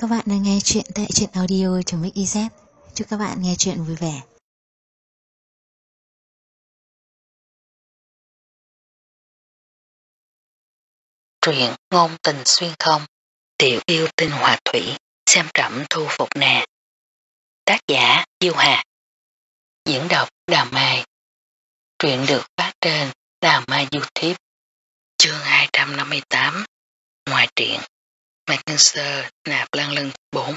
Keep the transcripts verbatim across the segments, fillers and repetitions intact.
các bạn đang nghe chuyện tại truyện audio.mixyz. Chúc các bạn nghe chuyện vui vẻ. Truyện ngôn tình xuyên không, tiểu yêu tinh hòa thủy, xem trẫm thu phục nè. Tác giả Diêu Hà. Diễn đọc Đào Mai. Truyện được phát trên Đào Mai YouTube. Chương hai trăm năm mươi tám. Ngoài truyện. Mạc Ngân Sơ nạp lăng lưng bốn.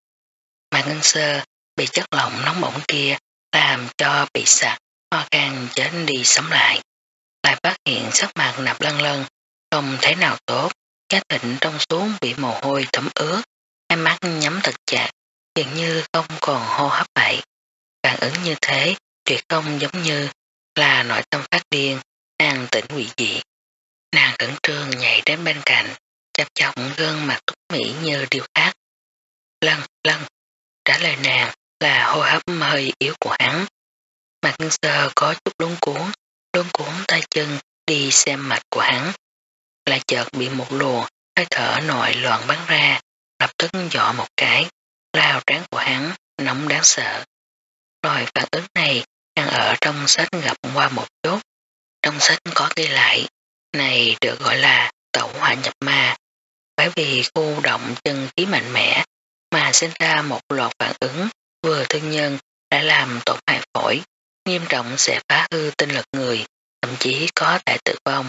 Mạc Ngân Sơ bị chất lỏng nóng bỏng kia làm cho bị sặc, ho khan chết đi sống lại. Lại phát hiện sắc mặt nạp lăng lân không thể nào tốt, cái thịnh trong xuống bị mồ hôi thấm ướt, hai mắt nhắm thật chặt, dường như không còn hô hấp vậy. Phản ứng như thế tuyệt không giống như là nội tâm phát điên, nàng tỉnh quỷ dị. Nàng cẩn trương nhảy đến bên cạnh, chập chọc gương mặt túc mỹ như điều khác. Lân, lân, trả lời nàng là hô hấp hơi yếu của hắn. Mạc Ngân Sơ có chút luống cuốn, luống cuốn tay chân đi xem mạch của hắn. Lại chợt bị một luồng hơi thở nội loạn bắn ra, lập tức dọ một cái, lao trán của hắn, nóng đáng sợ. Rồi phản ứng này đang ở trong sách gặp qua một chút. Trong sách có ghi lại, này được gọi là tẩu hỏa nhập ma, bởi vì khu động chân khí mạnh mẽ mà sinh ra một loạt phản ứng vừa thương nhân đã làm tổn hại phổi, nghiêm trọng sẽ phá hư tinh lực người, thậm chí có thể tử vong.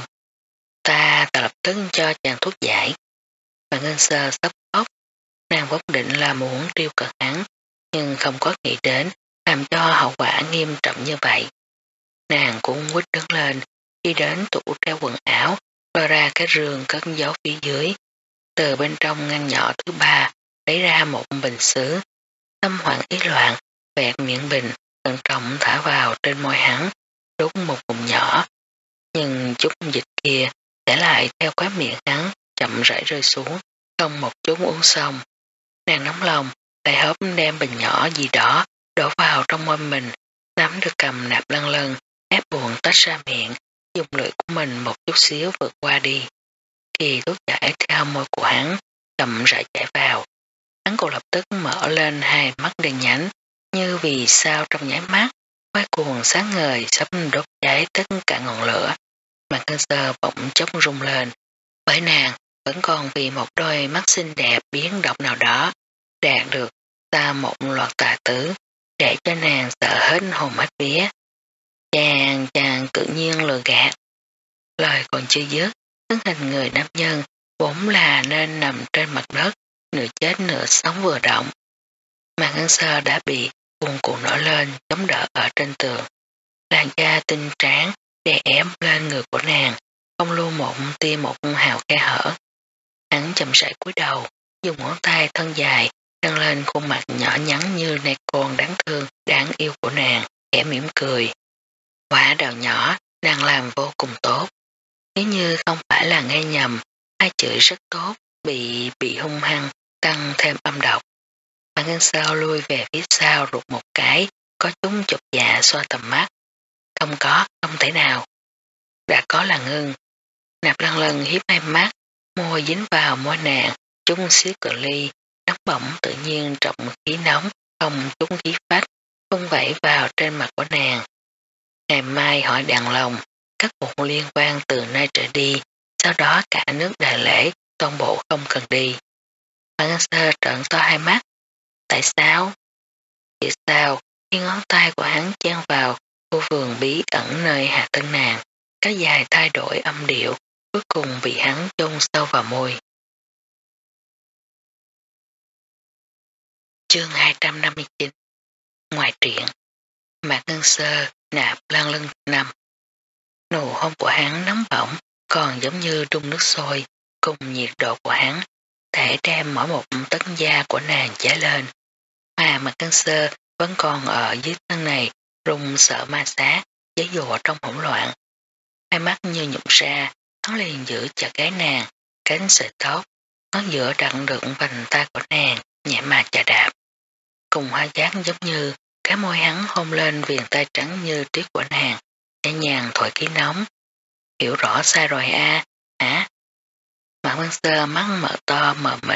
Ta ta lập tức cho chàng thuốc giải. Và Ngân Sơ sắp khóc, nàng vốn định là muốn triêu cợt hắn, nhưng không có nghĩ đến làm cho hậu quả nghiêm trọng như vậy. Nàng cũng quýt đứng lên, đi đến tủ treo quần áo, lôi ra cái rương cất giấu phía dưới. Từ bên trong ngăn nhỏ thứ ba, lấy ra một bình sứ. Tâm hoảng ý loạn, vẹt miệng bình, cẩn trọng thả vào trên môi hắn, đút một ngụm nhỏ. Nhưng chút dịch kia sẽ lại theo khóe miệng hắn chậm rãi rơi xuống, không một chút uống xong. Nàng nóng lòng, lại hớp đem bình nhỏ gì đó đổ vào trong môi mình, nắm được cầm nạp lân lân, ép buồn tách ra miệng, dùng lưỡi của mình một chút xíu vượt qua đi. Khi thuốc chảy theo môi của hắn, chậm rãi chảy vào, hắn cũng lập tức mở lên hai mắt đen nhánh, như vì sao trong nháy mắt, quay cuồng sáng ngời sắp đốt cháy tất cả ngọn lửa. Mạc Ngân Sơ bỗng chốc rung lên, bởi nàng vẫn còn vì một đôi mắt xinh đẹp biến động nào đó, đạt được ta một loạt tà tứ, để cho nàng sợ hết hồn hết vía. Chàng chàng tự nhiên lừa gạt. Lời còn chưa dứt, thân hình người nam nhân vốn là nên nằm trên mặt đất, nửa chết nửa sống vừa động. Mạc Ngân Sơ đã bị cuồn cuộn nổi lên chống đỡ ở trên tường. Làn da tinh tráng đè ép lên người của nàng, không lưu một tia một hào khe hở. Hắn chậm rãi cúi đầu, dùng ngón tay thân dài nâng lên khuôn mặt nhỏ nhắn như này con đáng thương, đáng yêu của nàng, khẽ mỉm cười. Quả đào nhỏ, nàng làm vô cùng tốt. Nếu như không phải là nghe nhầm, hai chữ rất tốt, bị bị hung hăng, tăng thêm âm độc. Mạc Ngân Sơ lui về phía sau rụt một cái, có chúng chột dạ xoa tầm mắt. Không có, không thể nào. Đã có là ngưng. Nạp lăng lân hiếp hai mắt, môi dính vào môi nàng, chúng xíu cự ly, nóng bỏng tự nhiên trọng khí nóng, không chúng khí phách, vung vẩy vào trên mặt của nàng. Ngày mai hỏi đàn lòng, các cuộc liên quan từ nay trở đi, sau đó cả nước đại lễ, toàn bộ không cần đi. Mạc Ngân Sơ trợn to hai mắt. Tại sao? Vì sao khi ngón tay của hắn chen vào khu vườn bí ẩn nơi hạ thân nàng, cái dài thay đổi âm điệu, cuối cùng bị hắn chôn sâu vào môi. Chương hai trăm năm mươi chín. Ngoài truyện. Mạc Ngân Sơ nạp lăng lưng năm. Nụ hôn của hắn nóng bỏng, còn giống như đun nước sôi, cùng nhiệt độ của hắn, thể đem mỗi một tấc da của nàng cháy lên. Mà Mạc Ngân Sơ vẫn còn ở dưới thân này, run sợ ma sát, giấy dụa trong hỗn loạn. Hai mắt như nhụng ra, hắn liền giữ chặt gái nàng, cánh sợi tóc, ngón giữa đặt được vành tay của nàng, nhẹ mà chà đạp. Cùng hoa giác giống như cái môi hắn hôn lên viền tay trắng như tuyết của nàng, nhẹ nhàng thổi khí nóng. Hiểu rõ sai rồi a, hả? Mạc Ngân Sơ mắt mở to mờ mịt,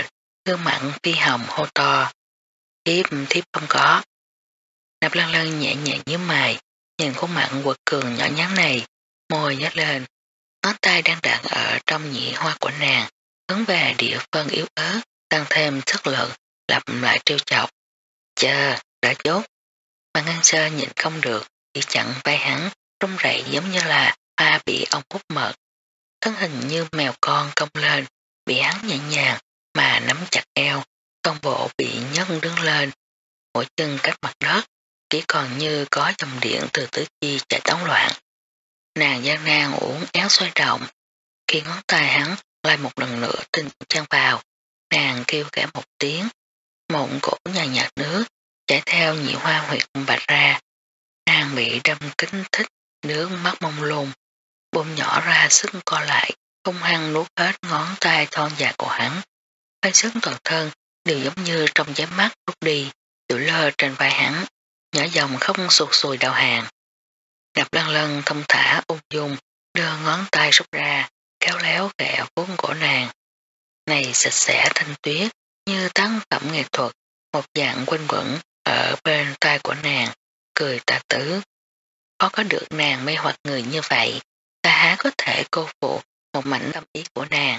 gương mặt phi hồng hô to. Thiếp, thiếp không có. Nạp Lăng Lăng nhẹ nhàng nhíu mày, nhìn khuôn mặt quật cường nhỏ nhắn này, môi nhếch lên, ngón tay đang đặt ở trong nhị hoa của nàng, hướng về địa phương yếu ớt, tăng thêm sức lực, lặp lại trêu chọc. Chờ, đã chốt. Mà Ngân Sơ nhìn không được, chỉ chặn vai hắn, run rẩy giống như là hoa bị ong hút mật. Thân hình như mèo con cong lên, bị hắn nhẹ nhàng mà nắm chặt eo, toàn bộ bị nhấc đứng lên, mỗi chân cách mặt đất, chỉ còn như có dòng điện từ tứ chi chạy tán loạn. Nàng gian nan uống éo xoay động, khi ngón tay hắn lại một lần nữa tinh chăn vào, nàng kêu kẽ một tiếng, một cổ nhàn nhạt nước chảy theo nhị hoa huyệt bạch ra. Nàng bị đâm kính thích, nước mắt mông lung, bụng nhỏ ra sức co lại, hung hăng nuốt hết ngón tay thon dài của hắn. Hơi sức toàn thân đều giống như trong giấy mắt rút đi, tự lơ trên vai hắn, nhỏ dòng không sụt sùi đầu hàng. Nạp Lăng Lăng thông thả ung dung, đưa ngón tay rút ra, kéo léo kẹo vuốt cổ nàng. Này sạch sẽ thanh tuyết, như tác phẩm nghệ thuật, một dạng quanh quẩn ở bên tai của nàng, cười tà tứ. Khó có được nàng mê hoặc người như vậy, ta há có thể cô phụ một mảnh tâm ý của nàng.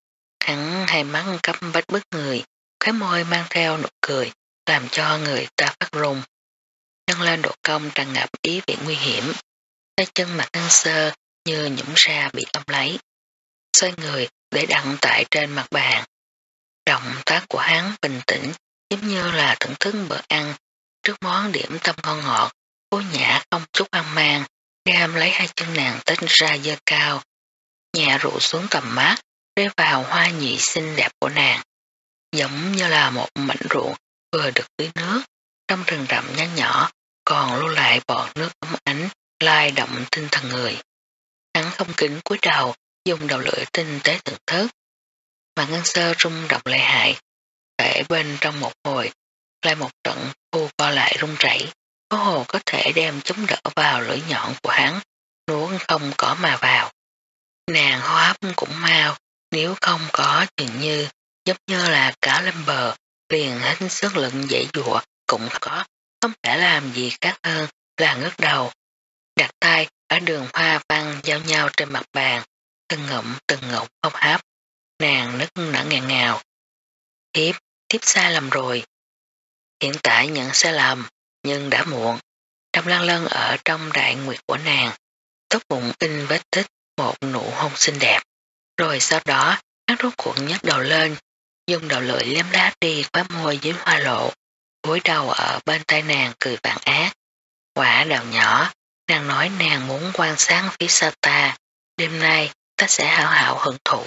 Hắn hai mắt cắm bách bức người, khóe môi mang theo nụ cười, làm cho người ta phát run. Nâng lên độ cong tràn ngập ý vị nguy hiểm, tay chân mặt Ngân Sơ như nhũng ra bị ôm lấy. Xoay người để đặt tại trên mặt bàn. Động tác của hắn bình tĩnh, giống như là thưởng thức bữa ăn, trước món điểm tâm ngon ngọt, vô nhã không chút hoang mang, đem lấy hai chân nàng tách ra dơ cao, nhẹ rụ xuống tầm mắt, rơi vào hoa nhụy xinh đẹp của nàng, giống như là một mảnh ruộng vừa được tưới nước, trong rừng rậm nhỏ nhỏ, còn lưu lại bọt nước ấm ánh, lai động tinh thần người. Hắn không kính cúi đầu, dùng đầu lưỡi tinh tế thưởng thức, mà Ngân Sơ rung động lợi hại, để bên trong một hồi, lại một trận khu co lại rung rẩy, có hồ có thể đem chống đỡ vào lưỡi nhọn của hắn, nuốt không có mà vào. Nàng hô hấp cũng mau, nếu không có chừng như, giống như là cá lên bờ, liền hết sức lực dễ dụa, cũng có, không thể làm gì khác hơn là ngước đầu. Đặt tay ở đường hoa văn giao nhau trên mặt bàn, từng ngụm từng ngụm hô hấp, nàng nức nở ngàn ngào. Thiếp, thiếp sai lầm rồi. Hiện tại nhận sai lầm, nhưng đã muộn. Trong Lăng Lăng ở trong đại nguyệt của nàng, tóc bụng in vết tích một nụ hôn xinh đẹp. Rồi sau đó, hắn rốt cuộc nhấc đầu lên, dùng đầu lưỡi liếm lát đi khóe môi dưới hoa lộ, cúi đầu ở bên tay nàng cười vàng ác. Quả đào nhỏ, nàng nói nàng muốn quan sát phía sau ta, đêm nay ta sẽ hảo hảo hưởng thụ.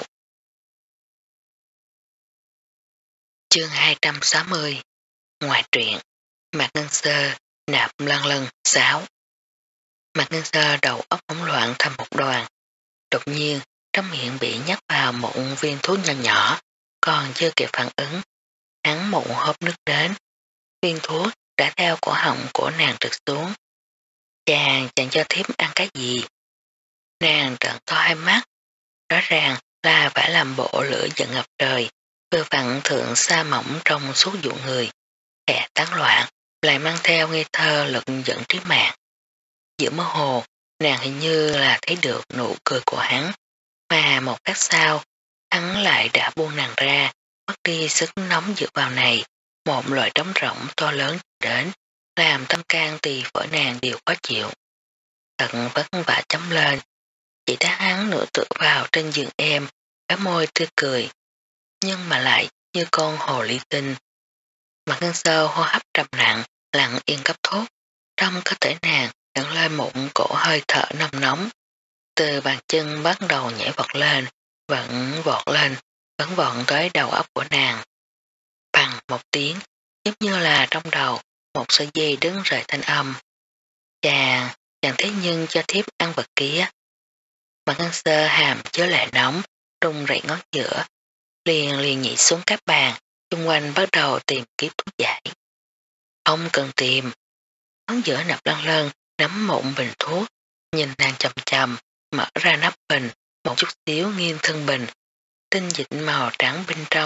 Chương hai trăm sáu mươi. Ngoài truyện, Mạc Ngân Sơ, Nạp Lăng Lăng, sáu. Mạc Ngân Sơ đầu óc hỗn loạn thành một đoàn. Đột nhiên, trong miệng bị nhắc vào một viên thuốc nhỏ nhỏ, còn chưa kịp phản ứng. Hắn một hớp nước đến. Viên thuốc đã theo cổ họng của nàng trượt xuống. Chàng chẳng cho thiếp ăn cái gì. Nàng trợn to hai mắt. Rõ ràng là phải làm bộ lửa giận ngập trời, vừa vặn thượng sa mỏng trong suốt dụ người. Kẻ tán loạn, lại mang theo ngây thơ lực giận trí mạng. Giữa mơ hồ, nàng hình như là thấy được nụ cười của hắn, mà một lát sau, hắn lại đã buông nàng ra, mất đi sức nóng dựa vào này, một loại trống rỗng to lớn đến, làm tâm can tỳ phổi nàng đều khó chịu. Thật vất vả chấm lên, chỉ thấy hắn nửa tựa vào trên giường em, cái môi tươi cười, nhưng mà lại như con hồ ly tinh. Mặt Ngân Sơ hô hấp trầm nặng, lặng yên cấp thuốc, trong cơ thể nàng dẫn lên một cổ hơi thở nồng nóng. Từ bàn chân bắt đầu nhảy vọt lên, vẫn vọt lên, vẫn vọt tới đầu óc của nàng. Bằng một tiếng, giống như là trong đầu, một sợi dây đứng rời thanh âm. Chàng, chàng thế nhưng cho thiếp ăn vật kia. Mặt Ngân Sơ hàm chứa lệ nóng, rung rẩy ngón giữa, liền liền nhảy xuống các bàn, xung quanh bắt đầu tìm kiếm thuốc giải. Không cần tìm. Ngón giữa Nạp Lăng Lăng nắm một bình thuốc, nhìn nàng chầm chầm, mở ra nắp bình, một chút xíu nghiêng thân bình. Tinh dịch màu trắng bên trong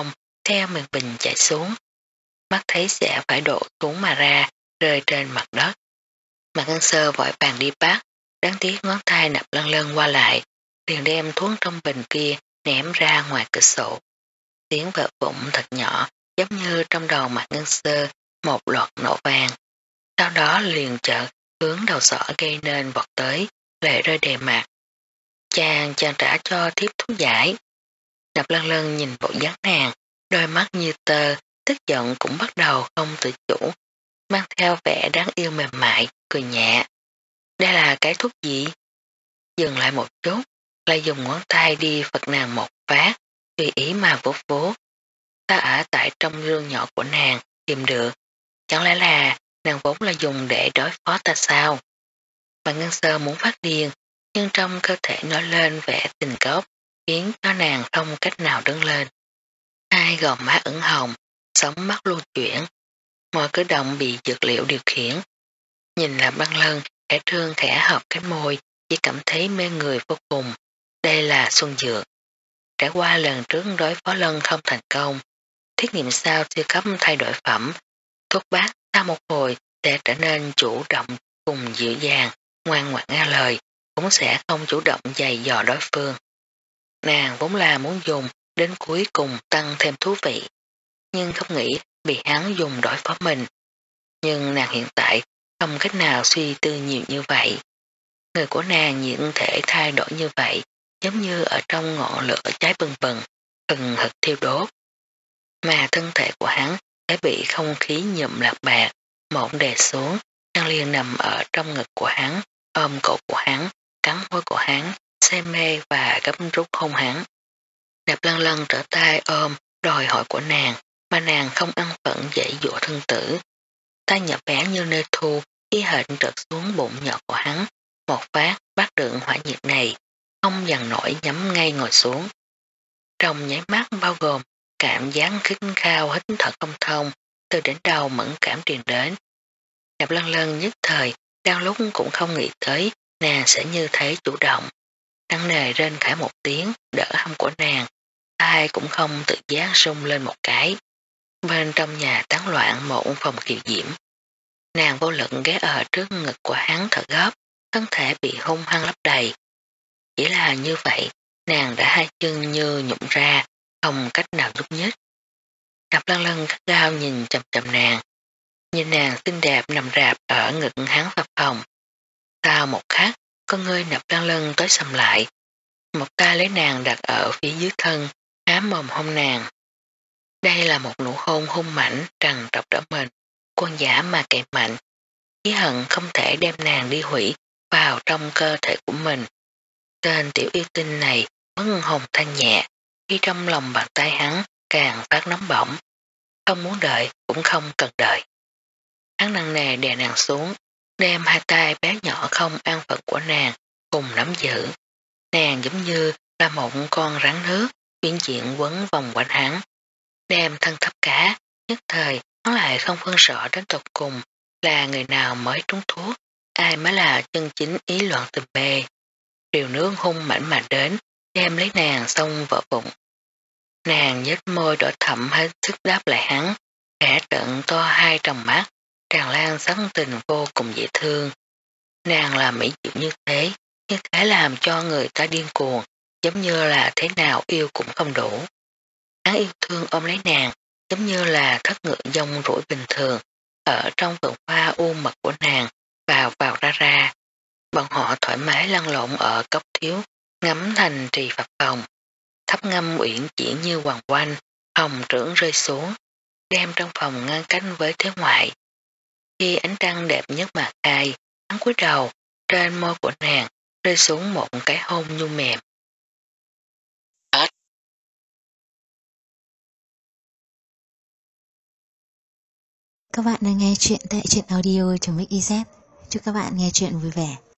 theo miệng bình chảy xuống. Mắt thấy sẽ phải đổ xuống mà ra, rơi trên mặt đất. Mạc Ngân Sơ vội vàng đi bắt, đáng tiếc ngón tay Nạp Lân Lân qua lại, liền đem thuốc trong bình kia ném ra ngoài cửa sổ. Tiếng vỡ vụn thật nhỏ, giống như trong đầu Mạc Ngân Sơ một loạt nổ vang. Sau đó liền chợt hướng đầu sỏ gây nên vọt tới, lệ rơi đầy mặt. Chàng chàng trả cho thiếp thuốc giải. Nạp Lân Lân nhìn bộ dáng nàng, đôi mắt như tơ, tức giận cũng bắt đầu không tự chủ, mang theo vẻ đáng yêu mềm mại, cười nhẹ. Đây là cái thuốc gì? Dừng lại một chút, lại dùng ngón tay đi phật nàng một phát, tùy ý mà vuốt vuốt. Ta ở tại trong rương nhỏ của nàng, tìm được. Chẳng lẽ là nàng vốn là dùng để đối phó ta sao? Mà Ngân Sơ muốn phát điên, nhưng trong cơ thể nổi lên vẻ tình cốc, khiến cho nàng không cách nào đứng lên. Hai gò má ửng hồng, sống mắt lưu chuyển, mọi cử động bị dược liệu điều khiển. Nhìn là Băng Lân, khẽ trương khẽ hợp cánh môi, chỉ cảm thấy mê người vô cùng. Đây là xuân dược. Trải qua lần trước đối phó Lân không thành công, thiết nghiệm sau siêu cấp thay đổi phẩm, thuốc bác sau một hồi sẽ trở nên chủ động cùng dịu dàng, ngoan ngoãn nghe lời, cũng sẽ không chủ động dày dò đối phương. Nàng vốn là muốn dùng đến cuối cùng tăng thêm thú vị, nhưng không nghĩ bị hắn dùng đối phó mình. Nhưng nàng hiện tại không cách nào suy tư nhiều như vậy. Người của nàng những thể thay đổi như vậy, giống như ở trong ngọn lửa cháy bừng bừng, hừng hực thiêu đốt. Mà thân thể của hắn đã bị không khí nhuộm lạc bạc, mộng đè xuống, đang liền nằm ở trong ngực của hắn, ôm cổ của hắn, cắn môi của hắn, say mê và gấp rút hôn hắn. Nạp Lân Lân trở tay ôm đòi hỏi của nàng, mà nàng không ăn phận dãy dụa thân tử. Tay nhỏ bé như nơi thu, ý hệt trượt xuống bụng nhỏ của hắn, một phát bắt được hỏa nhiệt này, không dằn nổi nhắm ngay ngồi xuống. Trong nháy mắt bao gồm cảm giác khích khao hít thở không thông, từ đến đầu mẫn cảm truyền đến. Nạp Lân Lân nhất thời, đang lúc cũng không nghĩ tới nàng sẽ như thế chủ động. Nặng nề rên khải một tiếng, đỡ hông của nàng, ai cũng không tự giác rung lên một cái. Bên trong nhà tán loạn một phòng kiều diễm. Nàng vô lực ghé ở trước ngực của hắn thở gấp, thân thể bị hung hăng lấp đầy. Chỉ là như vậy, nàng đã hai chân như nhũng ra, không cách nào nhúc nhích. Nạp Lân Lân gắt gao nhìn chầm chầm nàng, nhìn nàng xinh đẹp nằm rạp ở ngực hắn phập phòng. Sau một khắc, con ngươi Nạp Lân Lân tới sầm lại, một tay lấy nàng đặt ở phía dưới thân, hám mồm hôn nàng. Đây là một nụ hôn hung mãnh trằn trọc đỡ mình, quân giả mà kệ mạnh, khí hận không thể đem nàng đi hủy vào trong cơ thể của mình. Tên tiểu yêu tinh này vẫn hồn thanh nhẹ, khi trong lòng bàn tay hắn càng phát nóng bỏng, không muốn đợi cũng không cần đợi. Hắn nặng nề đè nàng xuống, đem hai tay bé nhỏ không an phận của nàng cùng nắm giữ. Nàng giống như là một con rắn nước, biến chuyện quấn vòng quanh hắn, đem thân thấp cá, nhất thời hắn lại không phân rõ đến tột cùng là người nào mới trúng thuốc, ai mới là chân chính ý loạn tình bê. Điều nước hung mảnh mà đến, đem lấy nàng xong vỡ bụng. Nàng nhếch môi đỏ thẳm hết sức đáp lại hắn, khẽ trận to hai tròng mắt, tràn lan sấn tình vô cùng dễ thương. Nàng là mỹ diệu như thế, như thế làm cho người ta điên cuồng, giống như là thế nào yêu cũng không đủ. Hắn yêu thương ôm lấy nàng, giống như là thất ngựa dông rủi bình thường, ở trong vườn hoa u mật của nàng, vào vào ra ra. Bọn họ thoải mái lăn lộn ở cốc thiếu, ngắm thành trì phập phòng. Thấp ngâm uyển chuyển như hoàng quanh, hồng trưởng rơi xuống, đem trong phòng ngăn cách với thế ngoại. Khi ánh trăng đẹp nhất mà khai, hắn cúi đầu, trên môi của nàng rơi xuống một cái hôn nhu mềm. Hết. Các bạn đang nghe chuyện tại truyện audio.mix.iz. Chúc các bạn nghe chuyện vui vẻ.